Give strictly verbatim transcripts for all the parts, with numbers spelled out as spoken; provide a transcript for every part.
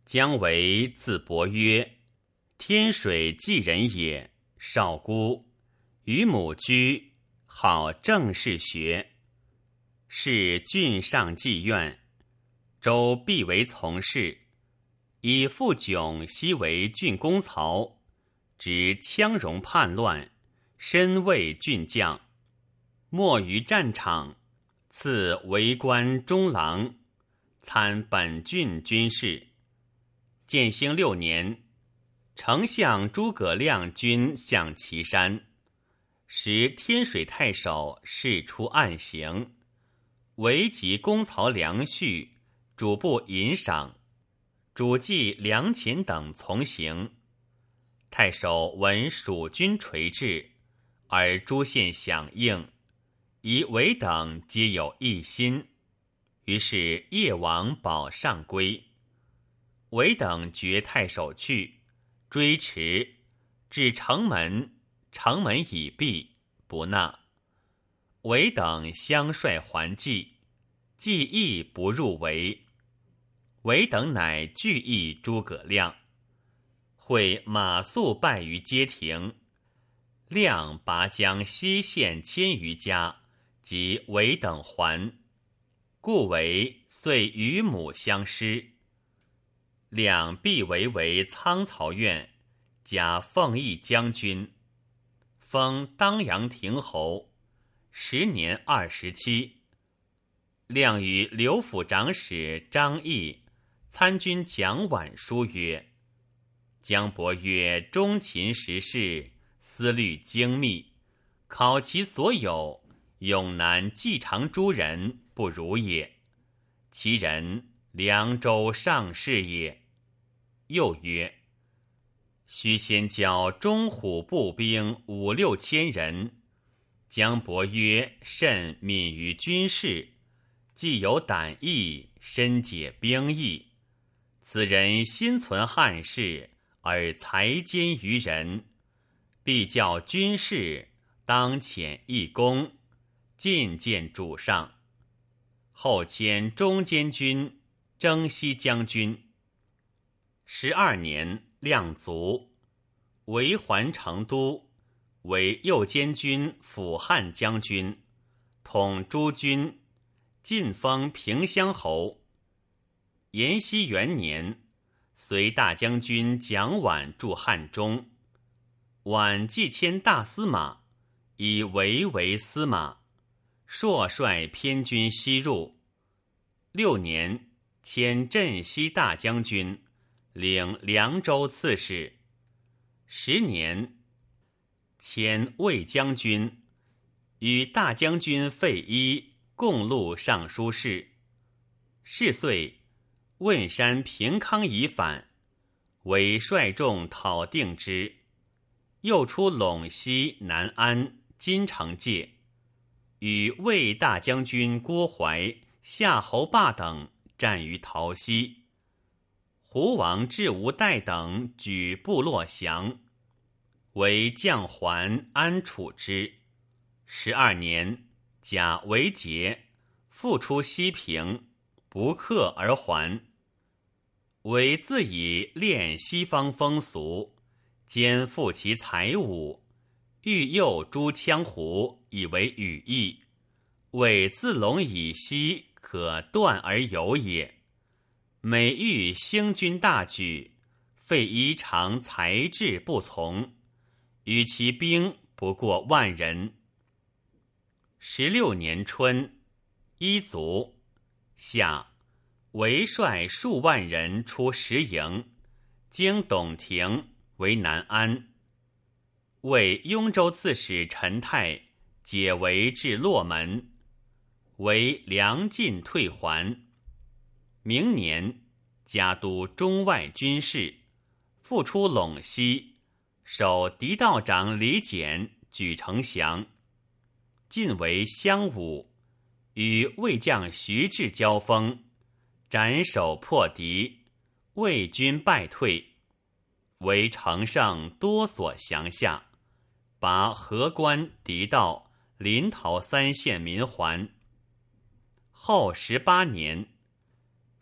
姜维字伯约，天水济人也，少孤，与母居，好政事学。是郡上妓院，周必为从事。以父迥昔为郡公曹，执羌戎叛乱，身为郡将。没于战场，赐为官中郎，参本郡军事。建兴六年，丞相诸葛亮军向岐山，时天水太守事出暗行，为及公曹梁旭，主簿尹赏、主祭梁秦等从行。太守闻蜀军垂至，而诸县响应，以韦等皆有一心，于是夜王保上归。韦等觉太守去，追驰，至城门，城门已闭，不纳。韦等相率还计，计亦不入围。韦等乃拒议诸葛亮，会马谡败于街亭，亮拔将西县千余家及韦等还，故韦遂与母相失。亮必为为苍曹院，加奉义将军，封当阳亭侯，时年二十七。亮与刘府长史张毅、参军蒋琬书曰：姜伯约忠勤实事，思虑精密，考其所有，永难继承诸人，不如也。其人凉州上士也。又曰：须先教中虎步兵五六千人，姜伯约甚敏于军事，既有胆义，深解兵役。此人心存汉室，而才兼于人，必教军事，当遣一功，进见主上。后迁中监军、征西将军。十二年，亮卒，为还成都，为右监军、辅汉将军，统诸军，晋封平乡侯。延熙元年，随大将军蒋琬驻汉中，琬既迁大司马，以韦为司马，朔率偏军西入。六年，迁镇西大将军，领凉州刺史。十年，迁卫将军，与大将军费祎共录尚书事。是岁，汶山平康已反，为率众讨定之。又出陇西、南安、金城界，与魏大将军郭淮、夏侯霸等战于陶溪。胡王智无代等举部落降，为将还安处之。十二年，甲为节，复出西平，不克而还。为自以练西方风俗，兼复其才武，欲诱诸羌胡，以为羽翼。为自陇以西，可断而有也。每遇兴军大举，费祎常才智不从，与其兵不过万人。十六年春，一卒，夏，为率数万人出石营，经董庭，为南安。为雍州刺史陈泰解围至洛门，为梁晋退还。明年，加督中外军事，复出陇西，守狄道长李简举城降。晋为襄武，与魏将徐志交锋，斩首破敌，魏军败退。为乘胜多所降下，拔河关、狄道、临洮三县民还。后十八年，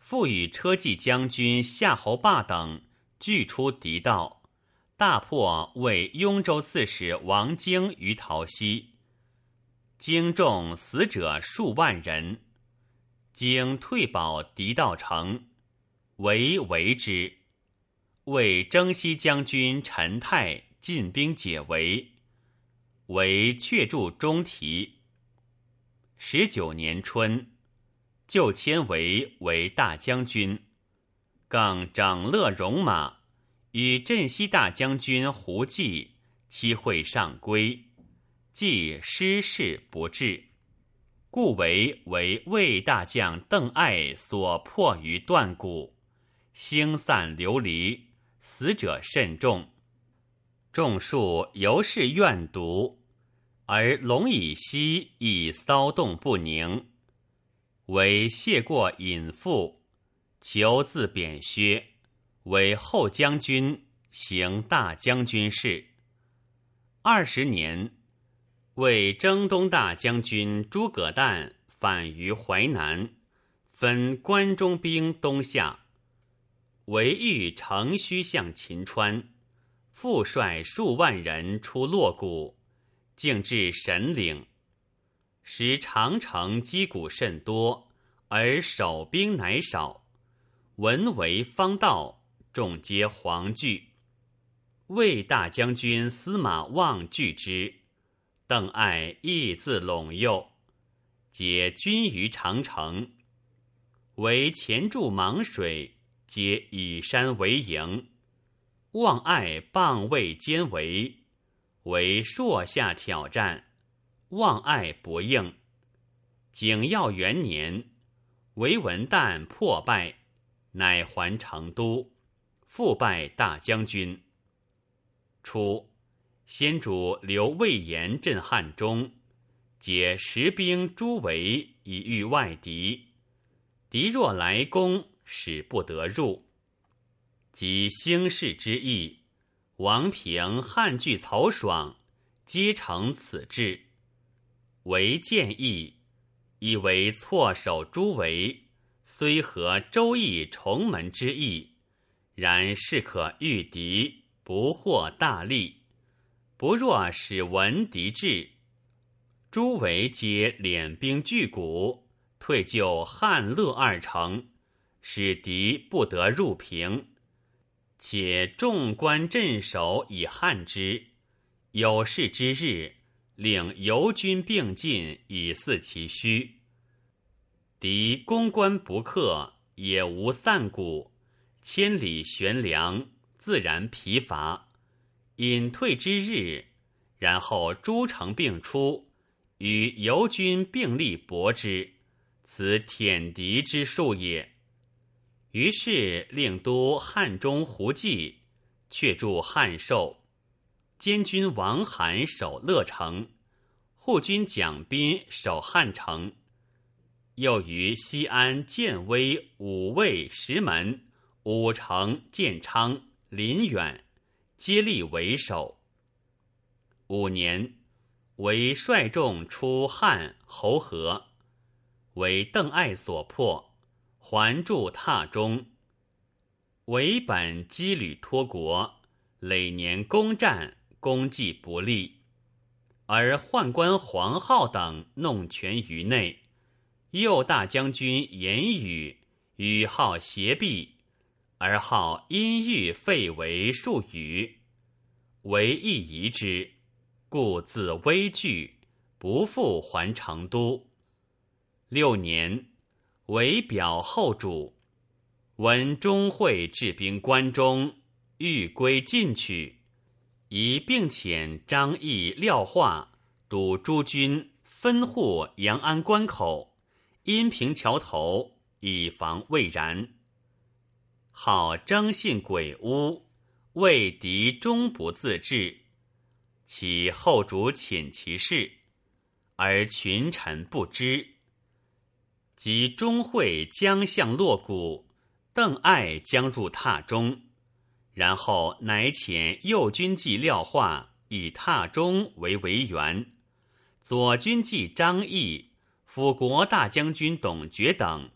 复与车骑将军夏侯霸等俱出敌道，大破为雍州刺史王经于陶溪，经众死者数万人。经退保敌道城，为围之。为征西将军陈泰进兵解围，为却驻中提。十九年春，就迁为为大将军，更整勒戎马，与镇西大将军胡济期会上归，既失事不至，故为为魏大将邓艾所破于断谷，星散流离，死者甚众。众数犹是怨毒，而龙以西亦骚动不宁，为谢过隐父，求自贬削，为后将军，行大将军事。二十年，为征东大将军诸葛诞反于淮南，分关中兵东下，为欲乘虚向秦川，复率数万人出洛谷，径至神岭，时长城击鼓甚多，而守兵乃少，闻为方道，众皆惶惧。魏大将军司马望惧之，邓艾亦自陇右，皆军于长城，为前驻邙水，皆以山为营。望爱傍魏坚围，为朔下挑战，望爱不应。景耀元年，为文旦破败，乃还成都，复拜大将军。初，先主留魏延镇汉中，解实兵诸围以御外敌，敌若来攻，使不得入。及兴事之意，王平、汉惧、曹爽皆承此志，为建议，以为错守诸围，虽合周易重门之意，然是可御敌，不获大利。不若使闻敌至，诸围皆敛兵拒谷，退就汉乐二城，使敌不得入平。且众官镇守以汉之，有事之日，令游军并进，以祀其虚。敌攻关不克，也无散谷，千里悬梁，自然疲乏。隐退之日，然后诸城并出，与游军并力搏之，此舔敌之术也。于是令都汉中胡济却驻汉寿，监军王罕守乐城，护军蒋斌守汉城。又于西安、建威、武卫、石门、武城、建昌、临远皆立为守。五年，为率众出汉、侯河，为邓艾所破，还驻榻中。为本羁旅托国，累年攻战，功绩不利，而宦官黄皓等弄权于内。右大将军严羽与号协璧，而号因欲废为数语，为亦疑之，故自危惧，不复还成都。六年，为表后主，闻钟会治兵关中，欲归进取，宜并遣张翼、廖化督诸军分护阳安关口，阴平桥头，以防魏然。好征信鬼屋，为敌终不自治，其后主寝其事，而群臣不知。及钟会将向洛谷，邓艾将入榻中，然后乃遣右军骑廖化以榻中为为援，左军骑张翼、辅国大将军董厥等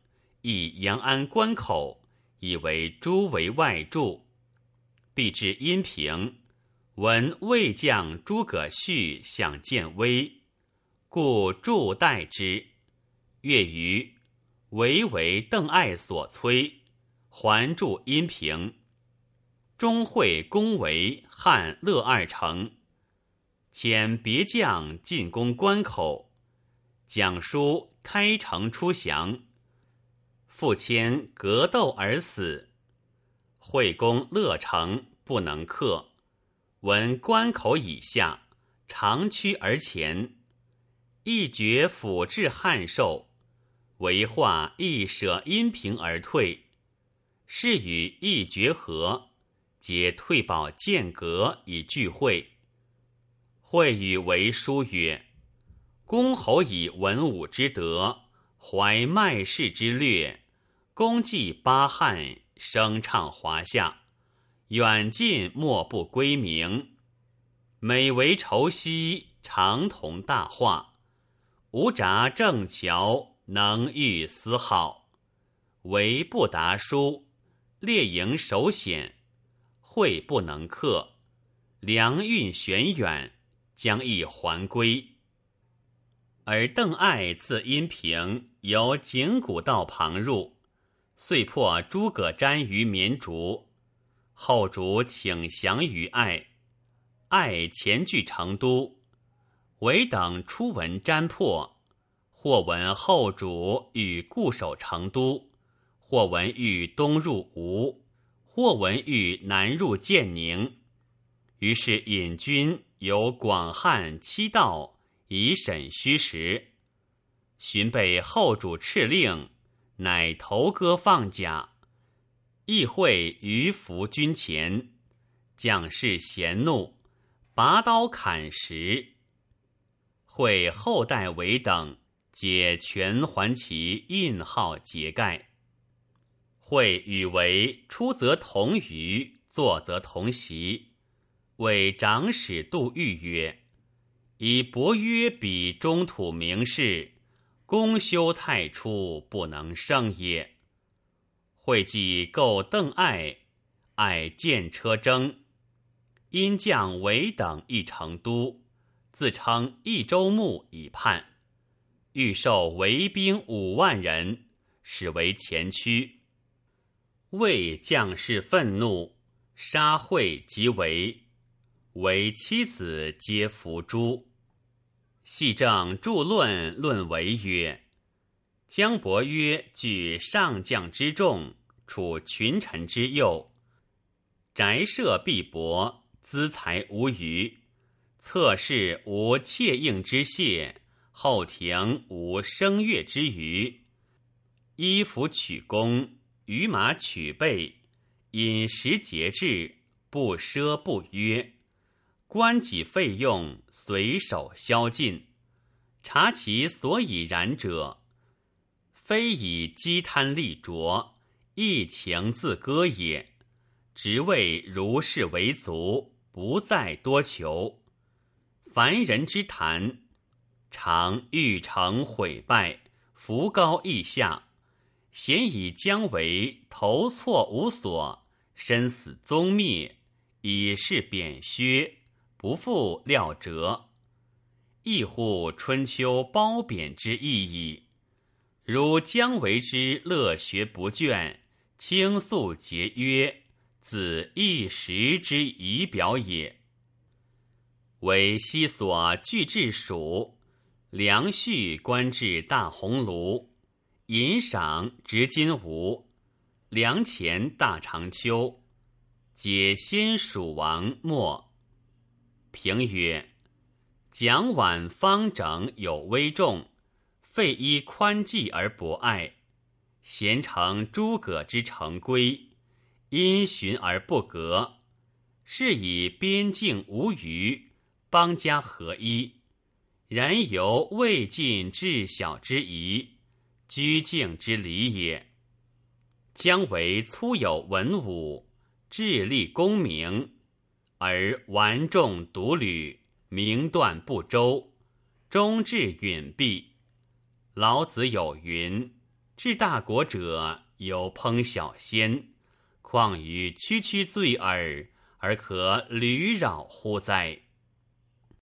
诣阳安关口，以为诸为外助。必至阴平，闻魏将诸葛绪向建威，故助待之。月余，唯为邓艾所摧，还驻阴平。钟会攻为汉乐二城，遣别将进攻关口，蒋叔开城出降，复迁格斗而死。会攻乐城，不能克，闻关口以下，长驱而前，一决辅至汉寿，为化一舍阴平而退。是与一决和，皆退保剑阁以聚会。会与为书曰：公侯以文武之德，怀麦氏之略，功绩八汉，声唱华夏，远近莫不归名。每为仇息，常同大化，无札正桥，能御丝好。唯不达书，列营守险，会不能克，粮运玄远，将亦还归。而邓艾自阴平由景谷道旁入，遂破诸葛瞻于绵竹。后主请降于艾，艾前据成都。韦等初闻瞻破，或闻后主欲固守成都，或闻欲东入吴，或闻欲南入建宁。于是引军由广汉七道以审虚实。寻被后主敕令，乃投戈放甲，议会于伏军前，将士咸怒，拔刀砍石。会后代韦等皆全还其印号节盖。会与为出则同舆，坐则同席。为长史杜预曰：以伯约比中土名士，公休太初，不能胜也。会稽构邓艾，艾见车征，因将韦等诣成都，自称益州牧以叛。欲授韦兵五万人，使为前驱。魏将士愤怒，杀会及韦，为妻子皆伏诛。系正著论论为曰：姜伯约据上将之众，处群臣之右，宅舍必薄，资财无余，侧室无妾应之谢，后庭无声乐之余，衣服取弓，于马取备，饮食节制，不奢不约，官己费用，随手宵尽。察其所以然者，非以积贪利浊，逸情自歌也。直谓如是为足，不再多求。凡人之谈，常欲成毁败，浮高逸下，咸以将为头错无所，身死宗灭，以示贬削，不复料折。亦乎春秋褒贬之意矣。如姜维之乐学不倦，倾诉节约，自一时之仪表也。为西所据治蜀，梁序官至大鸿胪，银赏执金吾，梁前大长秋，皆先蜀王末。评曰：蒋琬方整有威重，废依宽济而博爱，咸成诸葛之成规，因循而不革，是以边境无虞，邦家合一。然犹未尽治小之宜，居敬之礼也。姜维粗有文武，智力功名，而顽重独履，明断不周，终至允蔽。老子有云： 治大国者犹烹小鲜，况于区区罪耳，而可屡扰乎哉？